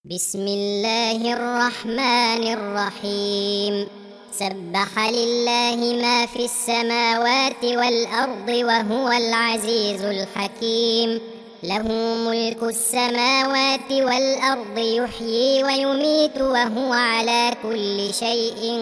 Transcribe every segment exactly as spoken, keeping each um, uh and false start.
بسم الله الرحمن الرحيم. سبح لله ما في السماوات والأرض وهو العزيز الحكيم. له ملك السماوات والأرض يحيي ويميت وهو على كل شيء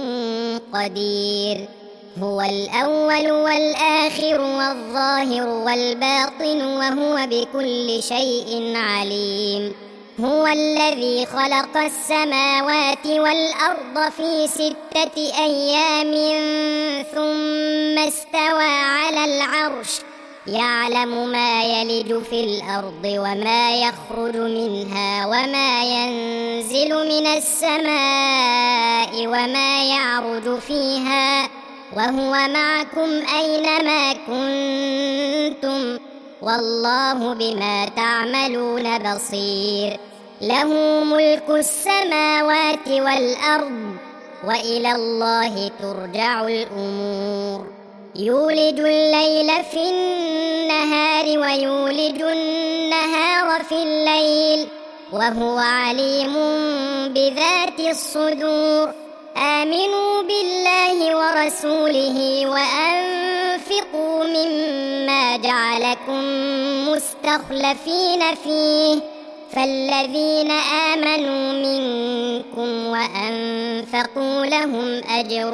قدير. هو الأول والآخر والظاهر والباطن وهو بكل شيء عليم. هو الذي خلق السماوات والأرض في ستة أيام ثم استوى على العرش يعلم ما يلج في الأرض وما يخرج منها وما ينزل من السماء وما يعرج فيها وهو معكم أينما كنتم والله بما تعملون بصير. له ملك السماوات والأرض وإلى الله ترجع الأمور. يولج الليل في النهار ويولج النهار في الليل وهو عليم بذات الصدور. آمنوا بالله ورسوله وأنفقوا مما جعلكم مستخلفين فيه فالذين آمنوا منكم وأنفقوا لهم أجر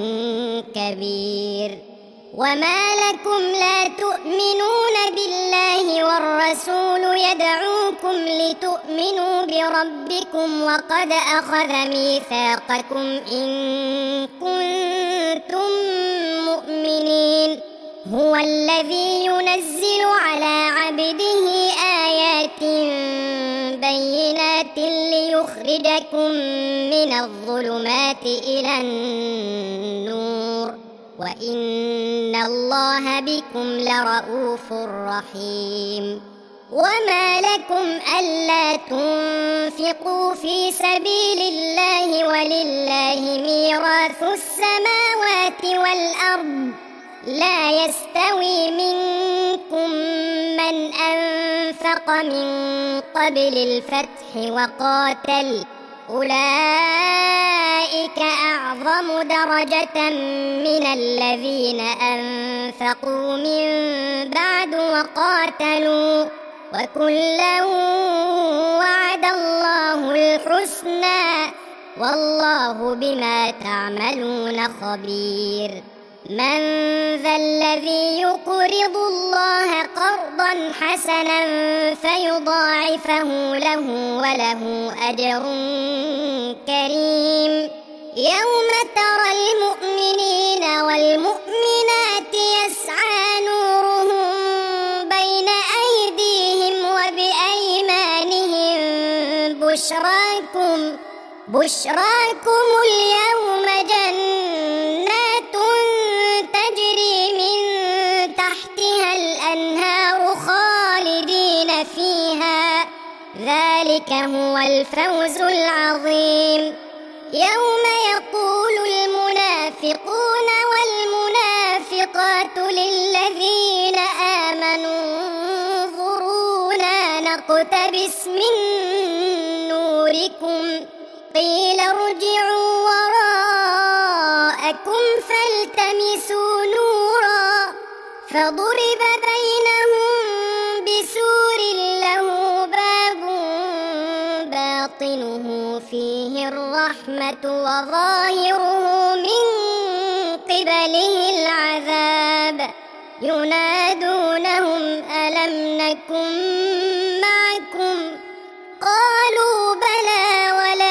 كبير. وما لكم لا تؤمنون بالله والرسول يدعوكم لتؤمنوا بربكم وقد أخذ ميثاقكم إن كنتم مؤمنين. هو الذي ينزل على عبده آيات بينات ليخرجكم من الظلمات إلى النور وإن الله بكم لرءوف رحيم. وما لكم ألا تنفقوا في سبيل الله ولله ميراث السماوات والأرض لا يستوي منكم من أنفق من قبل الفتح وقاتل أولئك أعظم درجة من الذين أنفقوا من بعد وقاتلوا وكلا وعد الله الحسنى والله بما تعملون خبير. من ذا الذي يقرض الله قرضا حسنا فيضاعفه له وله أجر كريم. يوم ترى المؤمنين والمؤمنات يسعى نورهم بين أيديهم وبأيمانهم بشراكم بشراكم اليوم جنات تجري من تحتها الأنهار خالدين فيها ذلك هو الفوز العظيم. يوم يقول المنافقون والمنافقات للذين آمنوا انظرونا نقتبس من نوركم قيل ارجعوا وراءكم فالتمسوا نورا فضرب بينهم بسور له باب باطنه فيه الرحمة وظاهره من قبله العذاب. ينادونهم ألم نكن معكم قالوا بلى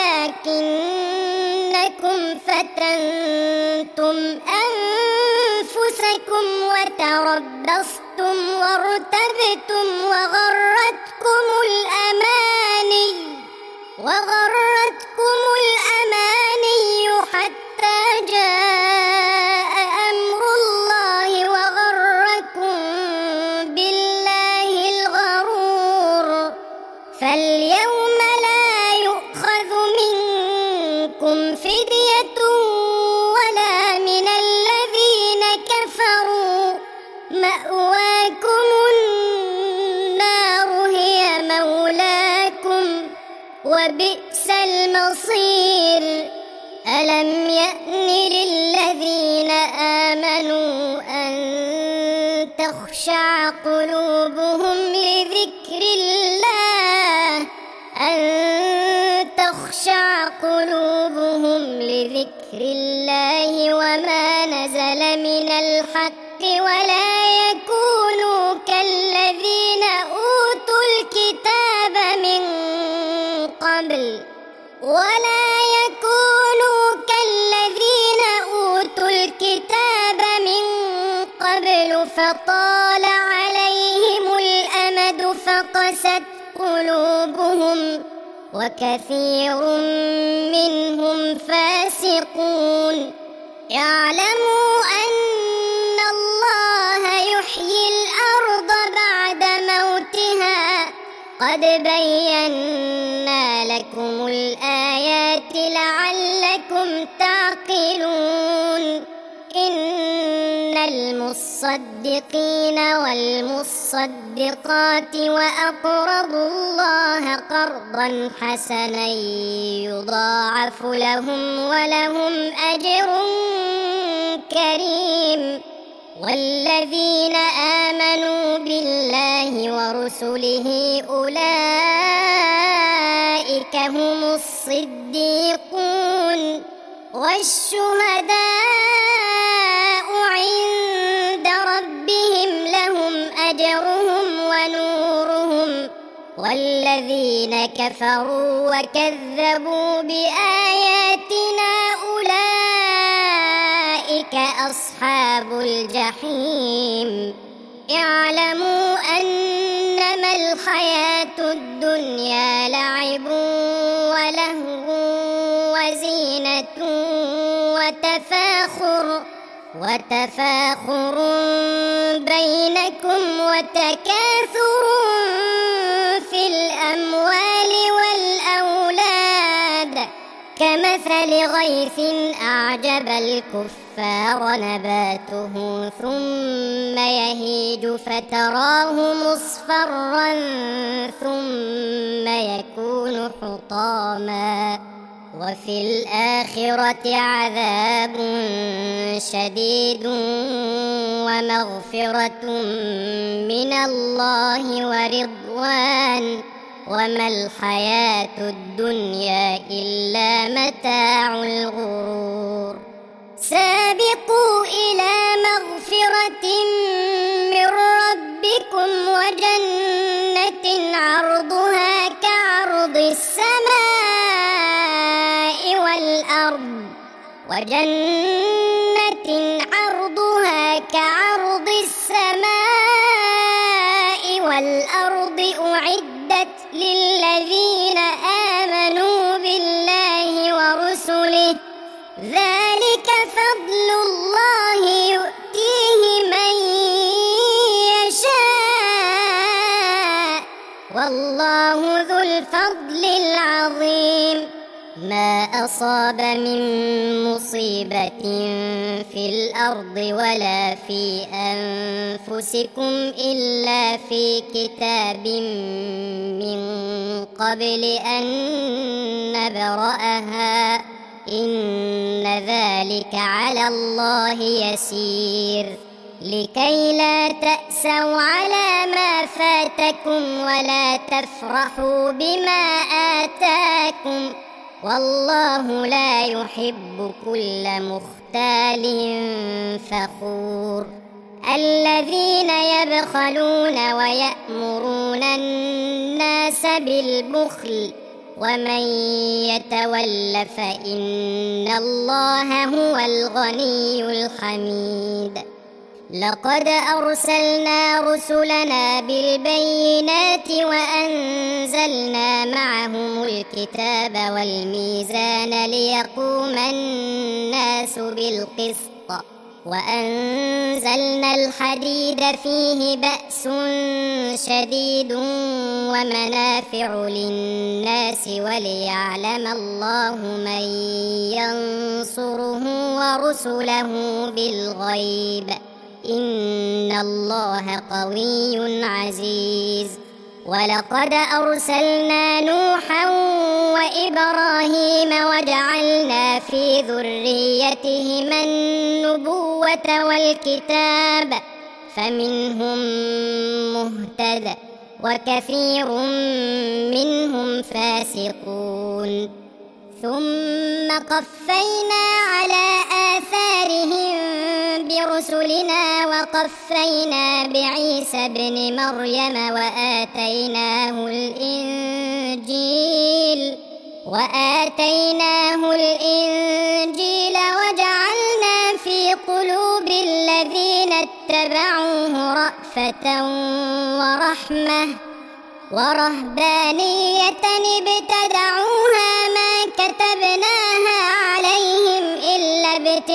ولكنكم فتنتم أنفسكم وتربصتم وارتبتم وغرتكم الأماني وغرتكم الأماني حتى جاء أمر الله وغركم بالله الغرور. فاليوم لا يؤخذ منكم فدية ولا من الذين كفروا مأواكم النار هي مولاكم وبئس المصير. ألم يأن للذين آمنوا أن تخشع قلوبهم لذكر الله أن تخشع قلوبهم لذكر الله وما نزل من الحق ولا يكونوا كالذين أوتوا الكتاب من قبل ولا يكونوا كالذين أوتوا الكتاب من قبل فطال عليهم الأمد فقست قلوبهم وكثير منهم فاسقون. اعلموا أن الله يحيي الأرض بعد موتها قد بينا لكم الآيات لعلكم تعقلون. إن المصدقين والمصدقات وأقرضوا الله قرضا حسنا يضاعف لهم ولهم أجر كريم. والذين آمنوا بالله ورسله أولئك هم الصديقون والشهداء عند ربهم لهم أجرهم ونورهم. والذين كفروا وكذبوا بآياتنا أولئك أصحاب الجحيم. اعلموا أنما الحياة الدنيا لعب ولهو وزينة وتفاخر وتفاخر بينكم وتكاثر في الأموال والأولاد كمثل غيث أعجب الكفار نباته ثم يهيج فتراه مصفرا ثم يكون حطاما وفي الآخرة عذاب شديد ومغفرة من الله ورضوان وما الحياة الدنيا إلا متاع الغرور. سابقوا إلى مغفرة من ربكم وجنة عرضها كعرض السماء والأرض وجنة عرضها كعرض السماء والأرض أعدت للذين آمنوا بالله ورسله ذلك فضل الله يؤتيه من يشاء والله ذو الفضل العظيم. ما أصاب من مصيبة في الأرض ولا في أنفسكم إلا في كتاب من قبل أن نبرأها إن ذلك على الله يسير. لكي لا تأسوا على ما فاتكم ولا تفرحوا بما آتاكم والله لا يحب كل مختال فخور. الذين يبخلون ويأمرون الناس بالبخل ومن يتول فإن الله هو الغني الحميد. لقد أرسلنا رسلنا بالبينات وأنزلنا معهم الكتاب والميزان ليقوم الناس بالقسط وأنزلنا الحديد فيه بأس شديد ومنافع للناس وليعلم الله من ينصره ورسله بالغيب إن الله قوي عزيز. ولقد أرسلنا نوحا وإبراهيم وجعلنا في ذريتهما النبوة والكتاب فمنهم مهتد وكثير منهم فاسقون ثم قفينا على آثارهم برسلنا وقفينا بعيسى ابن مريم وآتيناه الإنجيل وآتيناه الإنجيل وجعلنا في قلوب الذين اتبعوه رأفة ورحمة ورهبانية ابتدعوها ما كتبناها عليهم إلا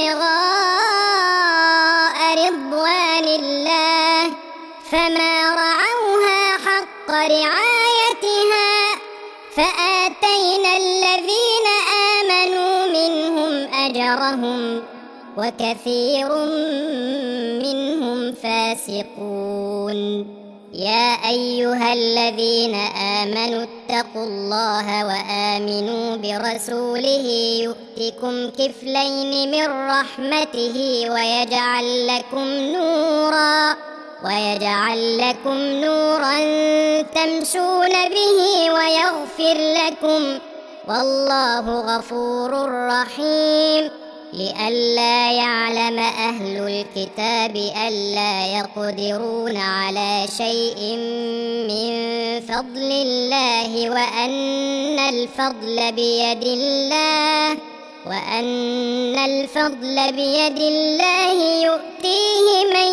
ابتغاء رضوان الله فما رعوها حق رعايتها فآتينا الذين آمنوا منهم أجرهم وكثير منهم فاسقون يا أيها الذين آمنوا اتقوا الله وآمنوا برسوله يؤتكم كفلين من رحمته ويجعل لكم نورا ويجعل لكم نورا تمشون به ويغفر لكم والله غفور رحيم لئلا يعلم أهل الكتاب ألا يقدرون على شيء من فضل الله وأن الفضل بيد الله وأن الفضل بيد الله يؤتيه من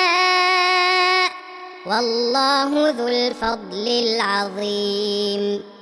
يشاء والله ذو الفضل العظيم.